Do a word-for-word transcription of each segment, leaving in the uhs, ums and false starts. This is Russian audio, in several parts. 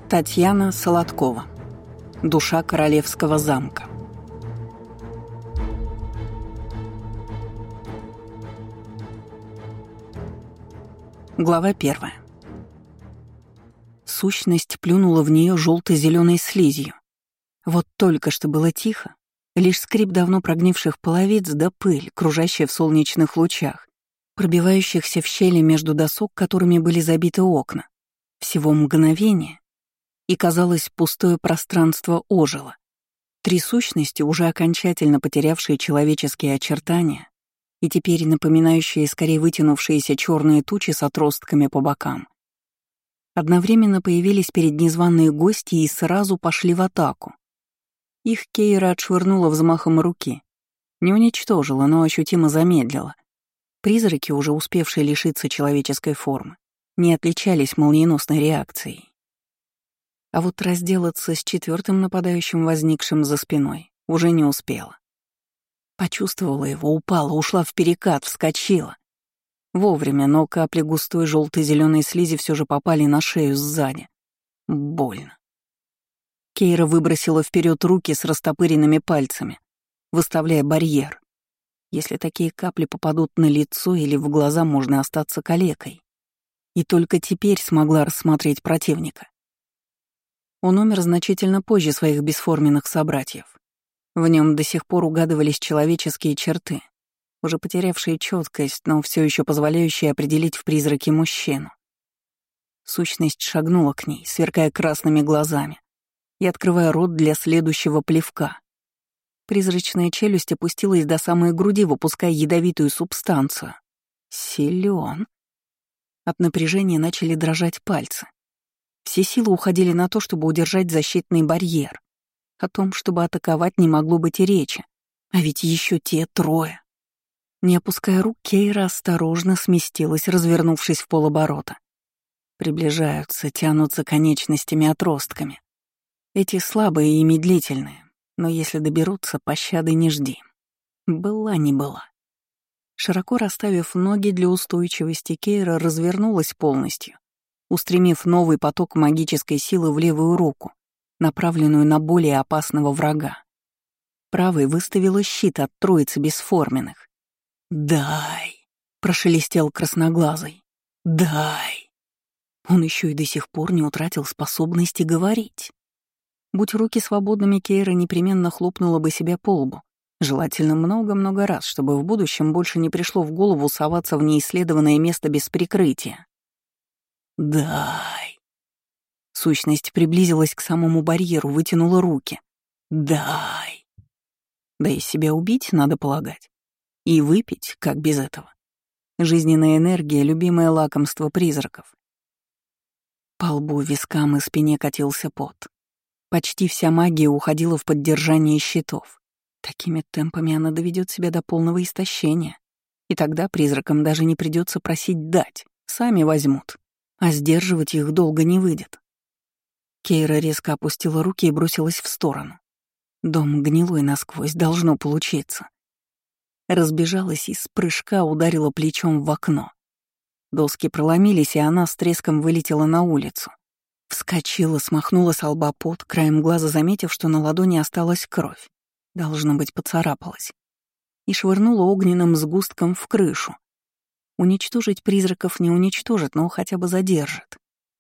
Татьяна Солодкова. Душа королевского замка. Глава первая. Сущность плюнула в нее желто-зеленой слизью. Вот только что было тихо, лишь скрип давно прогнивших половиц да пыль, кружащая в солнечных лучах, пробивающихся в щели между досок, которыми были забиты окна. Всего мгновение, и, казалось, пустое пространство ожило. Три сущности, уже окончательно потерявшие человеческие очертания и теперь напоминающие скорее вытянувшиеся черные тучи с отростками по бокам, одновременно появились перед незваные гости и сразу пошли в атаку. Их Кейра отшвырнула взмахом руки. Не уничтожила, но ощутимо замедлила. Призраки, уже успевшие лишиться человеческой формы, не отличались молниеносной реакцией. А вот разделаться с четвертым нападающим, возникшим за спиной, уже не успела. Почувствовала его, упала, ушла в перекат, вскочила. Вовремя, но капли густой желто-зеленой слизи все же попали на шею сзади. Больно. Кейра выбросила вперед руки с растопыренными пальцами, выставляя барьер. Если такие капли попадут на лицо или в глаза, можно остаться калекой. И только теперь смогла рассмотреть противника. Он умер значительно позже своих бесформенных собратьев. В нем до сих пор угадывались человеческие черты, уже потерявшие четкость, но все еще позволяющие определить в призраке мужчину. Сущность шагнула к ней, сверкая красными глазами и открывая рот для следующего плевка. Призрачная челюсть опустилась до самой груди, выпуская ядовитую субстанцию. Силён. От напряжения начали дрожать пальцы. Все силы уходили на то, чтобы удержать защитный барьер. О том, чтобы атаковать, не могло быть и речи. А ведь еще те трое. Не опуская рук, Кейра осторожно сместилась, развернувшись в полоборота. Приближаются, тянутся конечностями отростками. Эти слабые и медлительные, но если доберутся, пощады не жди. Была не была. Широко расставив ноги для устойчивости, Кейра развернулась полностью, устремив новый поток магической силы в левую руку, направленную на более опасного врага. Правой выставила щит от троицы бесформенных. «Дай!» — прошелестел красноглазый. «Дай!» Он еще и до сих пор не утратил способности говорить. Будь руки свободными, Кейра непременно хлопнула бы себя по лбу, желательно много-много раз, чтобы в будущем больше не пришло в голову соваться в неисследованное место без прикрытия. «Дай!» Сущность приблизилась к самому барьеру, вытянула руки. «Дай!» Да и себя убить, надо полагать. И выпить, как без этого. Жизненная энергия — любимое лакомство призраков. По лбу, вискам и спине катился пот. Почти вся магия уходила в поддержание щитов. Такими темпами она доведет себя до полного истощения. И тогда призракам даже не придется просить дать, сами возьмут. А сдерживать их долго не выйдет. Кейра резко опустила руки и бросилась в сторону. Дом гнилой насквозь, должно получиться. Разбежалась и с прыжка ударила плечом в окно. Доски проломились, и она с треском вылетела на улицу. Вскочила, смахнула с лба пот, краем глаза заметив, что на ладони осталась кровь. Должно быть, поцарапалась. И швырнула огненным сгустком в крышу. Уничтожить призраков не уничтожит, но хотя бы задержит.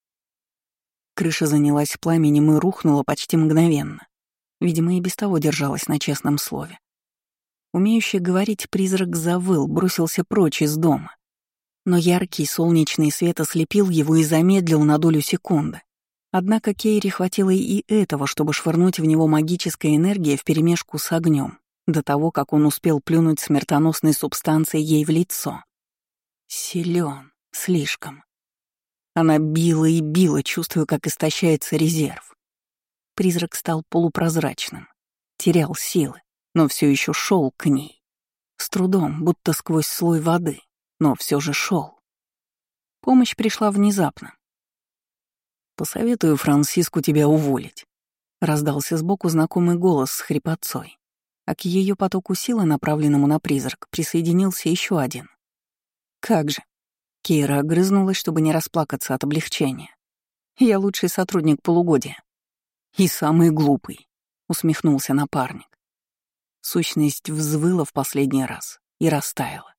Крыша занялась пламенем и рухнула почти мгновенно. Видимо, и без того держалась на честном слове. Умеющий говорить призрак завыл, бросился прочь из дома. Но яркий солнечный свет ослепил его и замедлил на долю секунды. Однако Кейре хватило и этого, чтобы швырнуть в него магической энергией вперемешку с огнем, до того, как он успел плюнуть смертоносной субстанцией ей в лицо. Силён, слишком. Она била и била, чувствуя, как истощается резерв. Призрак стал полупрозрачным, терял силы, но все еще шел к ней. С трудом, будто сквозь слой воды, но все же шел. Помощь пришла внезапно. «Посоветую Франсиску тебя уволить», — раздался сбоку знакомый голос с хрипотцой, а к ее потоку силы, направленному на призрак, присоединился еще один. «Как же?» — Кейра огрызнулась, чтобы не расплакаться от облегчения. Я лучший сотрудник полугодия. И самый глупый, усмехнулся напарник. Сущность взвыла в последний раз и растаяла.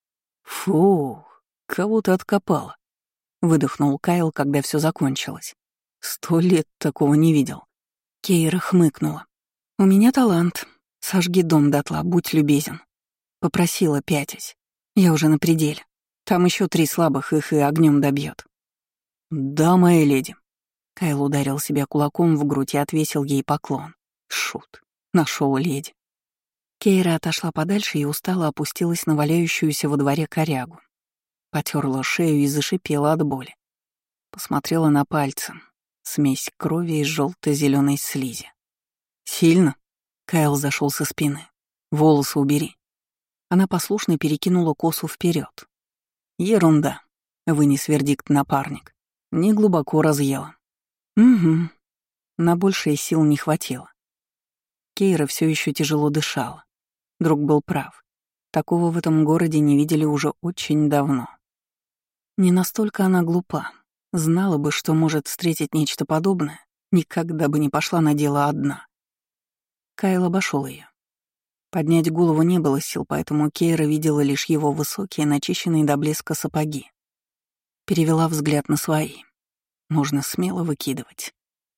Фух, кого ты откопала? Выдохнул Кайл, когда все закончилось. Сто лет такого не видел. Кейра хмыкнула. У меня талант. Сожги дом дотла, будь любезен. Попросила, пятясь. Я уже на пределе. Там еще три слабых, их и огнем добьет. Да, моя леди. Кайл ударил себя кулаком в грудь и отвесил ей поклон. Шут. Нашел леди. Кейра отошла подальше и устало опустилась на валяющуюся во дворе корягу. Потерла шею и зашипела от боли. Посмотрела на пальцы. Смесь крови и желто-зеленой слизи. «Сильно?» — Кайл зашел со спины. «Волосы убери». Она послушно перекинула косу вперед. «Ерунда», — вынес вердикт напарник. «Не глубоко разъела». «Угу». На большее сил не хватило. Кейра все еще тяжело дышала. Друг был прав. Такого в этом городе не видели уже очень давно. Не настолько она глупа. Знала бы, что может встретить нечто подобное, никогда бы не пошла на дело одна. Кайл обошел ее. Поднять голову не было сил, поэтому Кейра видела лишь его высокие, начищенные до блеска сапоги. Перевела взгляд на свои. Можно смело выкидывать.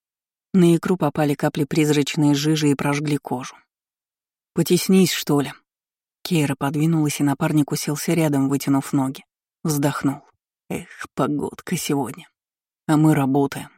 На икру попали капли призрачной жижи и прожгли кожу. «Потеснись, что ли?» Кейра подвинулась, и напарник уселся рядом, вытянув ноги. Вздохнул. «Эх, погодка сегодня. А мы работаем».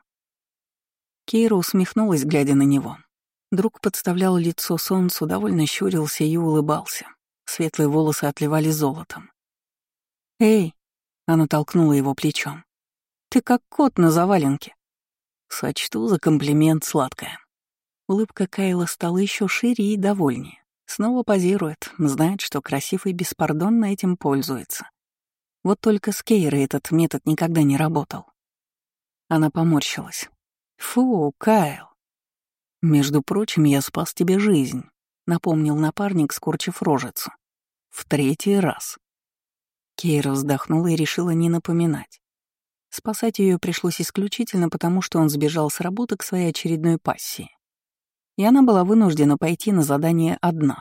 Кейра усмехнулась, глядя на него. Друг подставлял лицо солнцу, довольно щурился и улыбался. Светлые волосы отливали золотом. «Эй!» — она толкнула его плечом. «Ты как кот на заваленке». «Сочту за комплимент, сладкая». Улыбка Кайла стала еще шире и довольнее. Снова позирует, знает, что красив и беспардонно этим пользуется. Вот только с Кейрой этот метод никогда не работал. Она поморщилась. «Фу, Кайл!» «Между прочим, я спас тебе жизнь», — напомнил напарник, скорчив рожицу. «В третий раз». Кейра вздохнула и решила не напоминать. Спасать ее пришлось исключительно потому, что он сбежал с работы к своей очередной пассии. И она была вынуждена пойти на задание одна.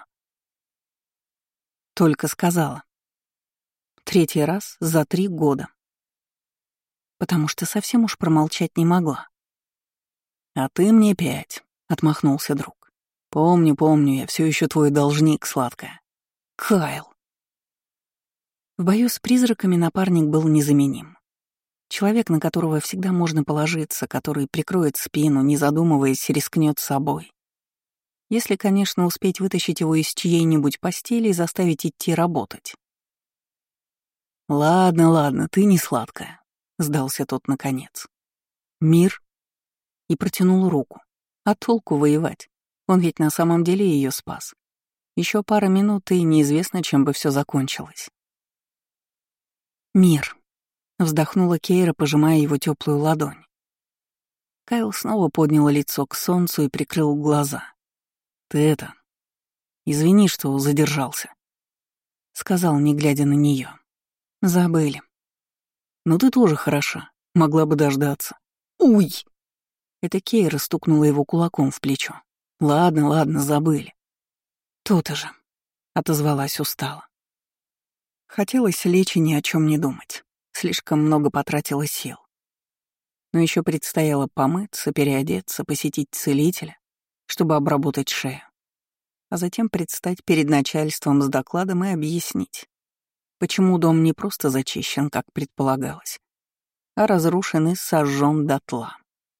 Только сказала. Третий раз за три года. Потому что совсем уж промолчать не могла. «А ты мне пять», — отмахнулся друг. «Помню, помню, я все еще твой должник, сладкая». «Кайл». В бою с призраками напарник был незаменим. Человек, на которого всегда можно положиться, который прикроет спину, не задумываясь, рискнет собой. Если, конечно, успеть вытащить его из чьей-нибудь постели и заставить идти работать. «Ладно, ладно, ты не сладкая», — сдался тот наконец. «Мир?» И протянул руку. А толку воевать? Он ведь на самом деле ее спас. Еще пара минут, и неизвестно, чем бы все закончилось. «Мир», — вздохнула Кейра, пожимая его теплую ладонь. Кайл снова поднял лицо к солнцу и прикрыл глаза. «Ты это... Извини, что задержался», — сказал, не глядя на нее. «Забыли». «Но ты тоже хороша, могла бы дождаться». «Уй!» Это Кейра стукнула его кулаком в плечо. «Ладно, ладно, забыли». «То-то же», — отозвалась устало. Хотелось лечь и ни о чем не думать. Слишком много потратила сил. Но еще предстояло помыться, переодеться, посетить целителя, чтобы обработать шею. А затем предстать перед начальством с докладом и объяснить, почему дом не просто зачищен, как предполагалось, а разрушен и сожжен дотла.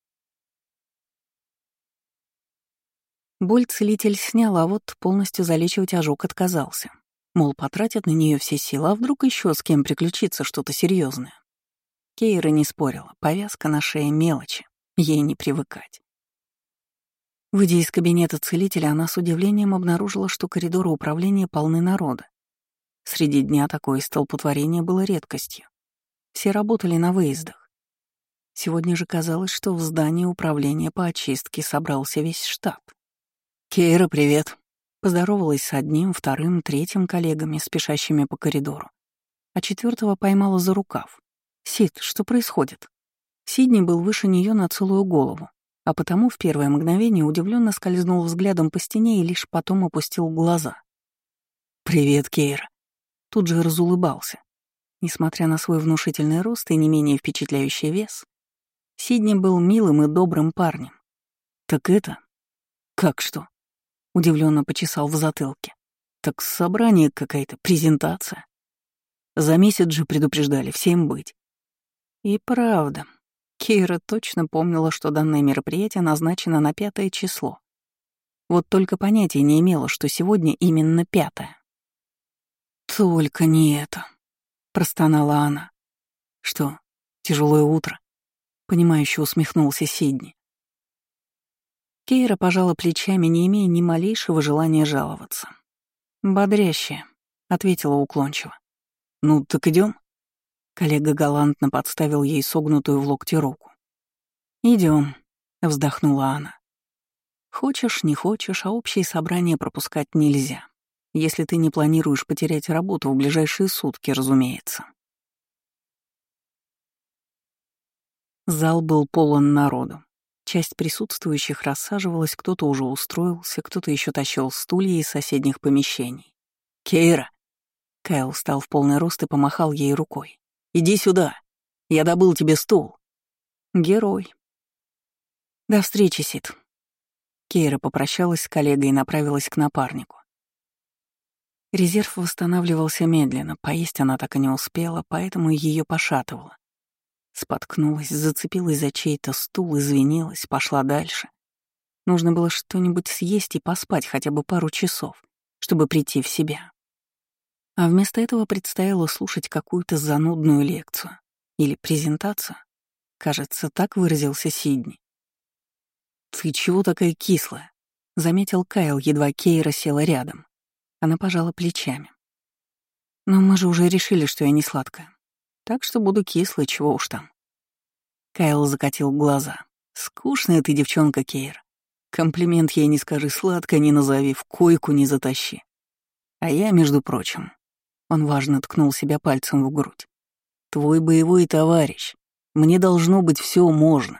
Боль целитель снял, а вот полностью залечивать ожог отказался. Мол, потратят на нее все силы, а вдруг еще с кем приключиться что-то серьезное. Кейра не спорила, повязка на шее мелочи, ей не привыкать. Выйдя из кабинета целителя, она с удивлением обнаружила, что коридоры управления полны народа. Среди дня такое столпотворение было редкостью. Все работали на выездах. Сегодня же казалось, что в здании управления по очистке собрался весь штат. «Кейра, привет!» Поздоровалась с одним, вторым, третьим коллегами, спешащими по коридору. А четвертого поймала за рукав. «Сид, что происходит?» Сидни был выше нее на целую голову, а потому в первое мгновение удивленно скользнул взглядом по стене и лишь потом опустил глаза. «Привет, Кейра». Тут же разулыбался. Несмотря на свой внушительный рост и не менее впечатляющий вес, Сидни был милым и добрым парнем. «Так это? Как что?» — удивленно почесал в затылке. «Так собрание какая-то, презентация. За месяц же предупреждали всем быть». И правда, Кейра точно помнила, что данное мероприятие назначено на пятое число. Вот только понятия не имела, что сегодня именно пятое. «Только не это», — простонала она. «Что, тяжелое утро?» — понимающе усмехнулся Сидни. Кейра пожала плечами, не имея ни малейшего желания жаловаться. «Бодрящая», — ответила уклончиво. «Ну, так идем. Коллега галантно подставил ей согнутую в локте руку. Идем, вздохнула она. «Хочешь, не хочешь, а общие собрания пропускать нельзя. Если ты не планируешь потерять работу в ближайшие сутки, разумеется». Зал был полон народу. Часть присутствующих рассаживалась, кто-то уже устроился, кто-то еще тащил стулья из соседних помещений. «Кейра!» Кайл встал в полный рост и помахал ей рукой. «Иди сюда! Я добыл тебе стул!» «Герой!» «До встречи, Сид!» Кейра попрощалась с коллегой и направилась к напарнику. Резерв восстанавливался медленно, поесть она так и не успела, поэтому ее пошатывало. Споткнулась, зацепилась за чей-то стул, извинилась, пошла дальше. Нужно было что-нибудь съесть и поспать хотя бы пару часов, чтобы прийти в себя. А вместо этого предстояло слушать какую-то занудную лекцию или презентацию. Кажется, так выразился Сидни. «Ты чего такая кислая?» — заметил Кайл, едва Кейра села рядом. Она пожала плечами. «Но мы же уже решили, что я не сладкая. Так что буду кислой, чего уж там». Кайл закатил глаза. «Скучная ты девчонка, Кейра. Комплимент ей не скажи, сладко не назови, в койку не затащи. А я, между прочим...» Он важно ткнул себя пальцем в грудь. «Твой боевой товарищ. Мне должно быть все можно».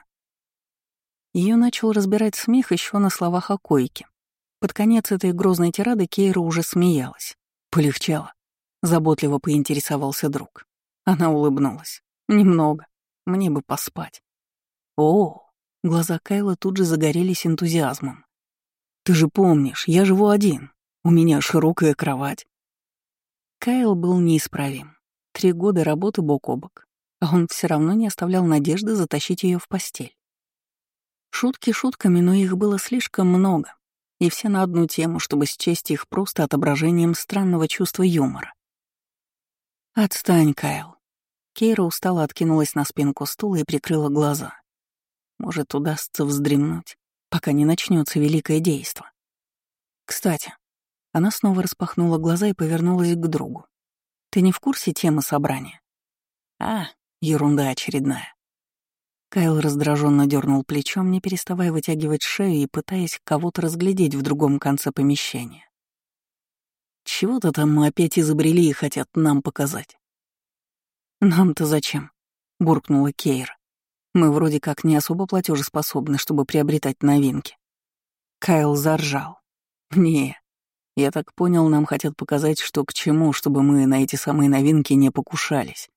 Ее начал разбирать смех еще на словах о койке. Под конец этой грозной тирады Кейра уже смеялась. «Полегчало?» — заботливо поинтересовался друг. Она улыбнулась. «Немного. Мне бы поспать». «О!» — глаза Кайла тут же загорелись энтузиазмом. «Ты же помнишь, я живу один. У меня широкая кровать». Кайл был неисправим. Три года работы бок о бок, а он все равно не оставлял надежды затащить ее в постель. Шутки шутками, но их было слишком много, и все на одну тему, чтобы счесть их просто отображением странного чувства юмора. «Отстань, Кайл». Кейра устало откинулась на спинку стула и прикрыла глаза. Может, удастся вздремнуть, пока не начнется великое действо. Кстати, она снова распахнула глаза и повернулась к другу. «Ты не в курсе темы собрания?» «А, ерунда очередная». Кайл раздраженно дернул плечом, не переставая вытягивать шею и пытаясь кого-то разглядеть в другом конце помещения. «Чего-то там мы опять изобрели и хотят нам показать». «Нам-то зачем?» — буркнула Кейра. «Мы вроде как не особо платежеспособны, чтобы приобретать новинки». Кайл заржал. «Не, я так понял, нам хотят показать, что к чему, чтобы мы на эти самые новинки не покушались».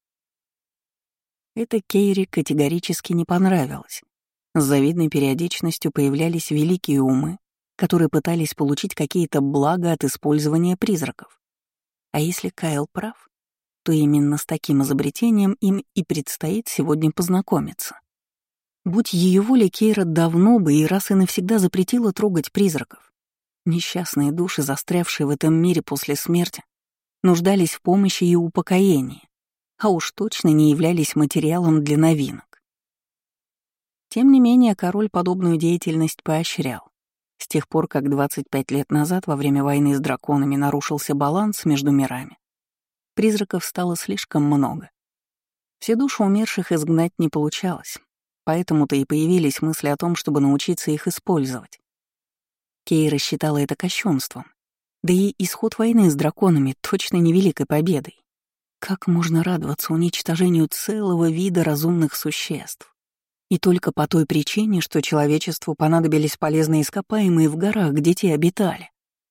Это Кейре категорически не понравилось. С завидной периодичностью появлялись великие умы, которые пытались получить какие-то блага от использования призраков. А если Кайл прав, то именно с таким изобретением им и предстоит сегодня познакомиться. Будь ее воля, Кейра давно бы и раз и навсегда запретила трогать призраков. Несчастные души, застрявшие в этом мире после смерти, нуждались в помощи и упокоении, а уж точно не являлись материалом для новинок. Тем не менее, король подобную деятельность поощрял. С тех пор, как двадцать пять лет назад во время войны с драконами нарушился баланс между мирами, призраков стало слишком много. Все души умерших изгнать не получалось, поэтому-то и появились мысли о том, чтобы научиться их использовать. Кейра считала это кощунством, да и исход войны с драконами точно не великой победой. Как можно радоваться уничтожению целого вида разумных существ? И только по той причине, что человечеству понадобились полезные ископаемые в горах, где те обитали.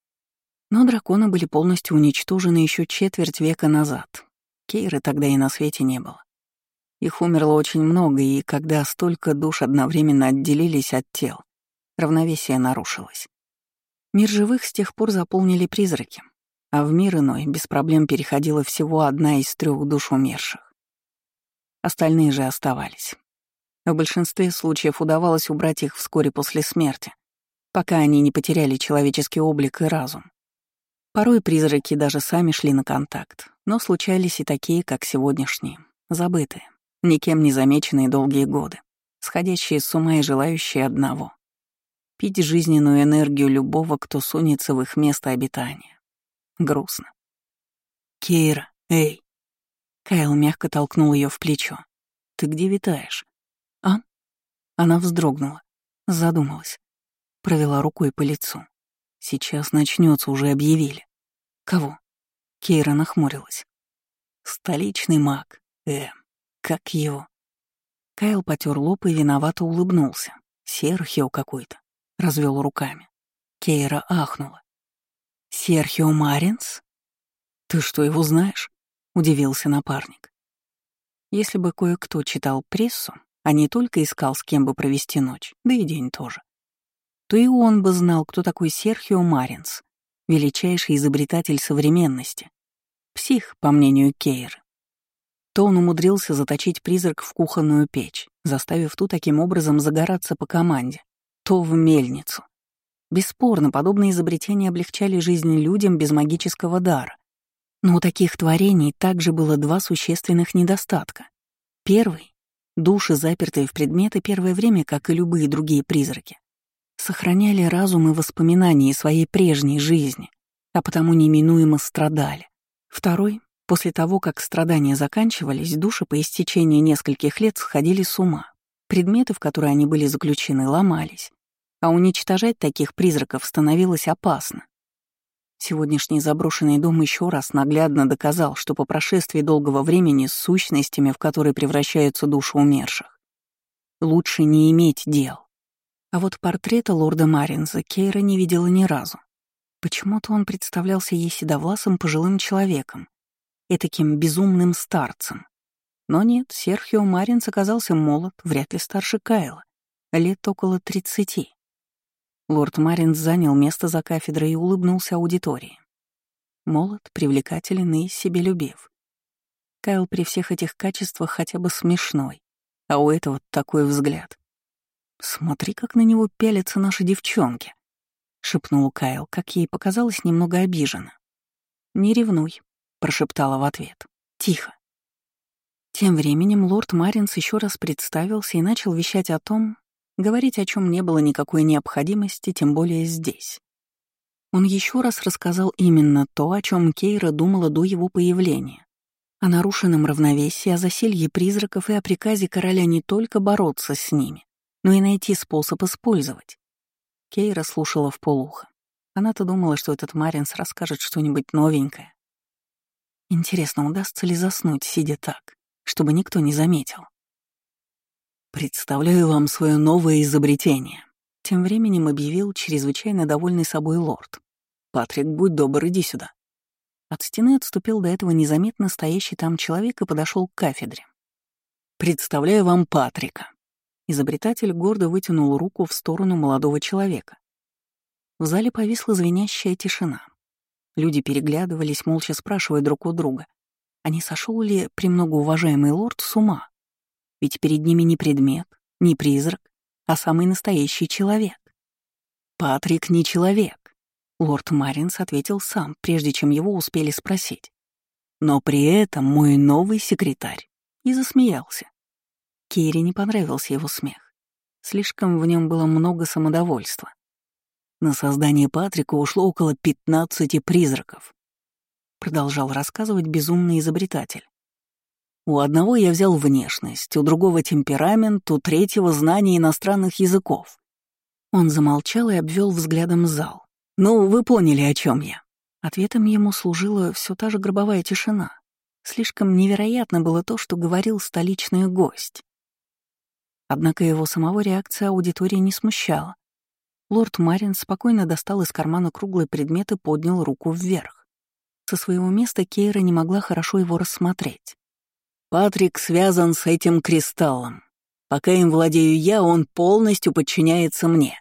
Но драконы были полностью уничтожены еще четверть века назад. Кейры тогда и на свете не было. Их умерло очень много, и когда столько душ одновременно отделились от тел, равновесие нарушилось. Мир живых с тех пор заполнили призраки, а в мир иной без проблем переходила всего одна из трех душ умерших. Остальные же оставались. В большинстве случаев удавалось убрать их вскоре после смерти, пока они не потеряли человеческий облик и разум. Порой призраки даже сами шли на контакт, но случались и такие, как сегодняшние, забытые, никем не замеченные долгие годы, сходящие с ума и желающие одного — пить жизненную энергию любого, кто сунется в их место обитания. Грустно. «Кейра, эй!» Кайл мягко толкнул ее в плечо. «Ты где витаешь?» «А?» Она вздрогнула, задумалась, провела рукой по лицу. «Сейчас начнется, уже объявили». «Кого?» Кейра нахмурилась. «Столичный маг. Э, как его?» Кайл потер лоб и виновато улыбнулся. «Серхио какой-то», — развел руками. Кейра ахнула. «Серхио Маринс? Ты что, его знаешь?» — удивился напарник. Если бы кое-кто читал прессу, а не только искал, с кем бы провести ночь, да и день тоже, то и он бы знал, кто такой Серхио Маринс, величайший изобретатель современности. Псих, по мнению Кейры. То он умудрился заточить призрак в кухонную печь, заставив ту таким образом загораться по команде, то в мельницу. Бесспорно, подобные изобретения облегчали жизнь людям без магического дара. Но у таких творений также было два существенных недостатка. Первый — души, запертые в предметы, первое время, как и любые другие призраки, сохраняли разум и воспоминания своей прежней жизни, а потому неминуемо страдали. Второй — после того, как страдания заканчивались, души по истечении нескольких лет сходили с ума. Предметы, в которые они были заключены, ломались, а уничтожать таких призраков становилось опасно. Сегодняшний заброшенный дом еще раз наглядно доказал, что по прошествии долгого времени с сущностями, в которые превращаются души умерших, лучше не иметь дел. А вот портрета лорда Маринза Кейра не видела ни разу. Почему-то он представлялся ей седовласым пожилым человеком, этаким безумным старцем. Но нет, Серхио Маринс оказался молод, вряд ли старше Кайла, лет около тридцати. Лорд Маринс занял место за кафедрой и улыбнулся аудитории. Молод, привлекателен и себелюбив. Кайл при всех этих качествах хотя бы смешной, а у этого такой взгляд. «Смотри, как на него пялятся наши девчонки», — шепнул Кайл, как ей показалось, немного обиженно. «Не ревнуй», — прошептала в ответ. «Тихо». Тем временем лорд Маринс еще раз представился и начал вещать о том, говорить о чем не было никакой необходимости, тем более здесь. Он еще раз рассказал именно то, о чем Кейра думала до его появления. О нарушенном равновесии, о засилье призраков и о приказе короля не только бороться с ними, но и найти способ использовать. Кейра слушала вполуха. Она-то думала, что этот Маринс расскажет что-нибудь новенькое. Интересно, удастся ли заснуть, сидя так, чтобы никто не заметил? «Представляю вам свое новое изобретение», — тем временем объявил чрезвычайно довольный собой лорд. «Патрик, будь добр, иди сюда». От стены отступил до этого незаметно стоящий там человек и подошел к кафедре. «Представляю вам Патрика». Изобретатель гордо вытянул руку в сторону молодого человека. В зале повисла звенящая тишина. Люди переглядывались, молча спрашивая друг у друга, а не сошел ли премногоуважаемый лорд с ума? Ведь перед ними не предмет, не призрак, а самый настоящий человек. «Патрик не человек», — лорд Маринс ответил сам, прежде чем его успели спросить. «Но при этом мой новый секретарь». И засмеялся. Кейре не понравился его смех. Слишком в нем было много самодовольства. На создание Патрика ушло около пятнадцати призраков. Продолжал рассказывать безумный изобретатель. У одного я взял внешность, у другого темперамент, у третьего знание иностранных языков. Он замолчал и обвел взглядом зал. «Ну, вы поняли, о чем я». Ответом ему служила все та же гробовая тишина. Слишком невероятно было то, что говорил столичный гость. Однако его самого реакция аудитории не смущала. Лорд Марин спокойно достал из кармана круглый предмет и поднял руку вверх. Со своего места Кейра не могла хорошо его рассмотреть. «Патрик связан с этим кристаллом. Пока им владею я, он полностью подчиняется мне».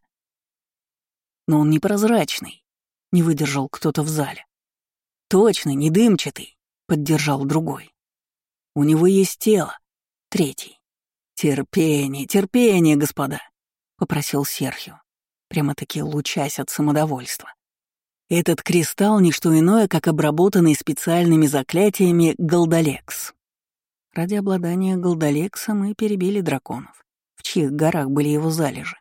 «Но он непрозрачный», — не выдержал кто-то в зале. «Точно, не дымчатый», — поддержал другой. «У него есть тело», — третий. «Терпение, терпение, господа», — попросил Серхио, прямо-таки лучась от самодовольства. «Этот кристалл — не что иное, как обработанный специальными заклятиями Голдалекс». Ради обладания Голдалексом мы перебили драконов, в чьих горах были его залежи.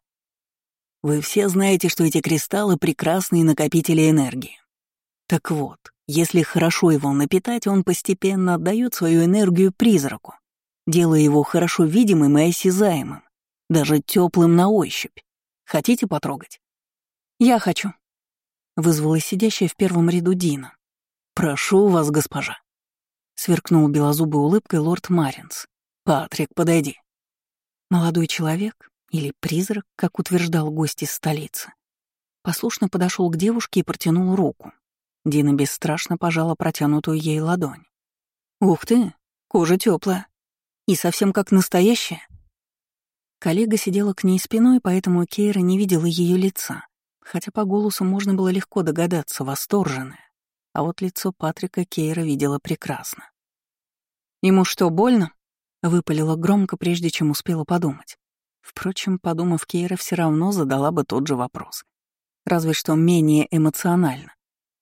Вы все знаете, что эти кристаллы — прекрасные накопители энергии. Так вот, если хорошо его напитать, он постепенно отдает свою энергию призраку, делая его хорошо видимым и осязаемым, даже теплым на ощупь. Хотите потрогать? «Я хочу», — вызвала сидящая в первом ряду Дина. «Прошу вас, госпожа», — сверкнул белозубой улыбкой лорд Маринс. «Патрик, подойди». Молодой человек, или призрак, как утверждал гость из столицы, послушно подошел к девушке и протянул руку. Дина бесстрашно пожала протянутую ей ладонь. «Ух ты, кожа теплая и совсем как настоящая». Коллега сидела к ней спиной, поэтому Кейра не видела ее лица, хотя по голосу можно было легко догадаться, восторженная. А вот лицо Патрика Кейра видела прекрасно. «Ему что, больно?» — выпалила громко, прежде чем успела подумать. Впрочем, подумав, Кейра все равно задала бы тот же вопрос. Разве что менее эмоционально.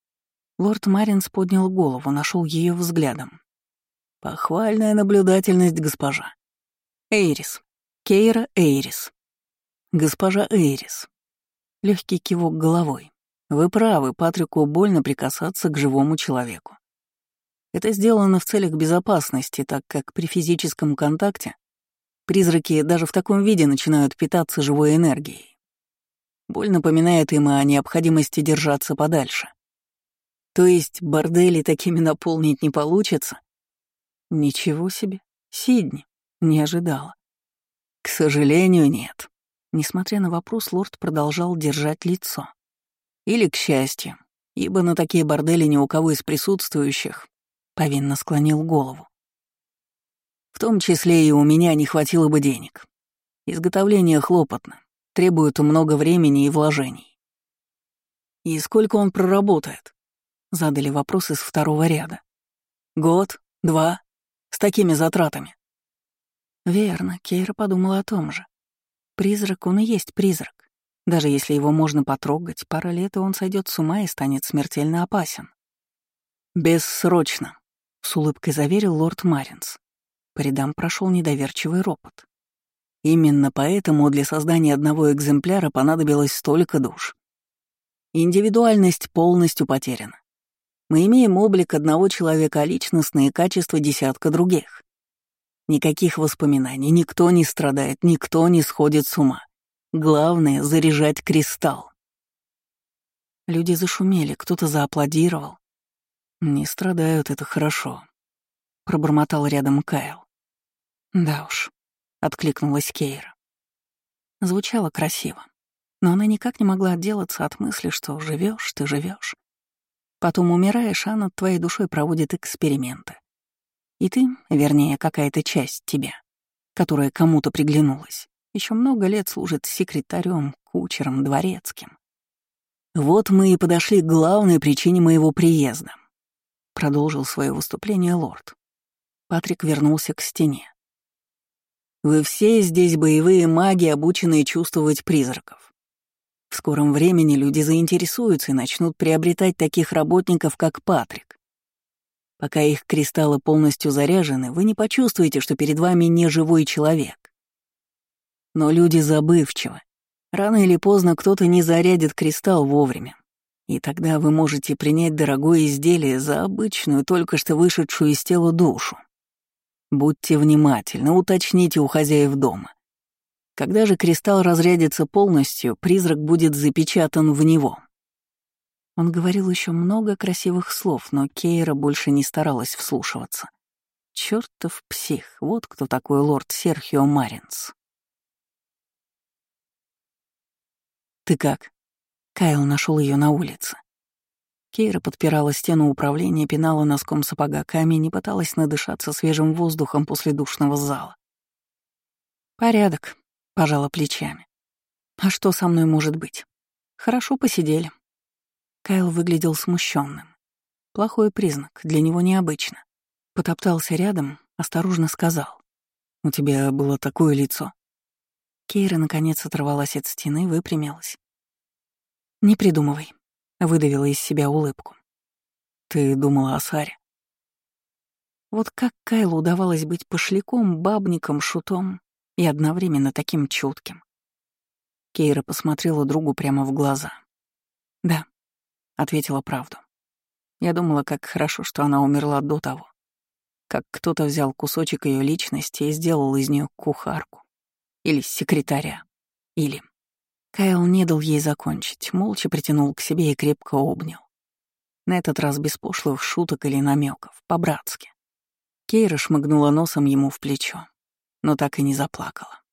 Лорд Маринс поднял голову, нашел ее взглядом. «Похвальная наблюдательность, госпожа. Эйрис. Кейра Эйрис. Госпожа Эйрис». Легкий кивок головой. «Вы правы, Патрику больно прикасаться к живому человеку. Это сделано в целях безопасности, так как при физическом контакте призраки даже в таком виде начинают питаться живой энергией. Боль напоминает им о необходимости держаться подальше. То есть бордели такими наполнить не получится?» «Ничего себе, Сидни, не ожидала». «К сожалению, нет». Несмотря на вопрос, лорд продолжал держать лицо. «Или к счастью, ибо на такие бордели ни у кого из присутствующих», — повинно склонил голову. «В том числе и у меня не хватило бы денег. Изготовление хлопотно, требует много времени и вложений». «И сколько он проработает?» — задали вопрос из второго ряда. «Год? Два? С такими затратами?» Верно, Кейра подумала о том же. Призрак, он и есть призрак. Даже если его можно потрогать, пара лет, и он сойдет с ума и станет смертельно опасен. «Бессрочно», — с улыбкой заверил лорд Маринс. По рядам прошел недоверчивый ропот. «Именно поэтому для создания одного экземпляра понадобилось столько душ. Индивидуальность полностью потеряна. Мы имеем облик одного человека, а личностные качества десятка других. Никаких воспоминаний, никто не страдает, никто не сходит с ума. Главное — заряжать кристалл». Люди зашумели, кто-то зааплодировал. «Не страдают, это хорошо», — пробормотал рядом Кайл. «Да уж», — откликнулась Кейра. Звучало красиво, но она никак не могла отделаться от мысли, что живешь, ты живешь. Потом умираешь, а над твоей душой проводят эксперименты. И ты, вернее, какая-то часть тебя, которая кому-то приглянулась, еще много лет служит секретарем, кучером, дворецким. «Вот мы и подошли к главной причине моего приезда», — продолжил свое выступление лорд. Патрик вернулся к стене. «Вы все здесь боевые маги, обученные чувствовать призраков. В скором времени люди заинтересуются и начнут приобретать таких работников, как Патрик. Пока их кристаллы полностью заряжены, вы не почувствуете, что перед вами не живой человек. Но люди забывчивы. Рано или поздно кто-то не зарядит кристалл вовремя. И тогда вы можете принять дорогое изделие за обычную, только что вышедшую из тела душу. Будьте внимательны, уточните у хозяев дома. Когда же кристалл разрядится полностью, призрак будет запечатан в него». Он говорил еще много красивых слов, но Кейра больше не старалась вслушиваться. Чёртов псих, вот кто такой лорд Серхио Маринс. «Ты как?» Кайл нашел ее на улице. Кейра подпирала стену управления, пинала носком сапога камень и пыталась надышаться свежим воздухом после душного зала. «Порядок», — пожала плечами. «А что со мной может быть? Хорошо посидели». Кайл выглядел смущенным. Плохой признак, для него необычно. Потоптался рядом, осторожно сказал. «У тебя было такое лицо». Кейра наконец оторвалась от стены, выпрямилась. «Не придумывай», — выдавила из себя улыбку. «Ты думала о Саре?» Вот как Кайлу удавалось быть пошляком, бабником, шутом и одновременно таким чутким. Кейра посмотрела другу прямо в глаза. «Да», — ответила правду. Я думала, как хорошо, что она умерла до того. Как кто-то взял кусочек ее личности и сделал из нее кухарку. Или секретаря. Или... Кайл не дал ей закончить, молча притянул к себе и крепко обнял. На этот раз без пошлых шуток или намеков, по-братски. Кейра шмыгнула носом ему в плечо, но так и не заплакала.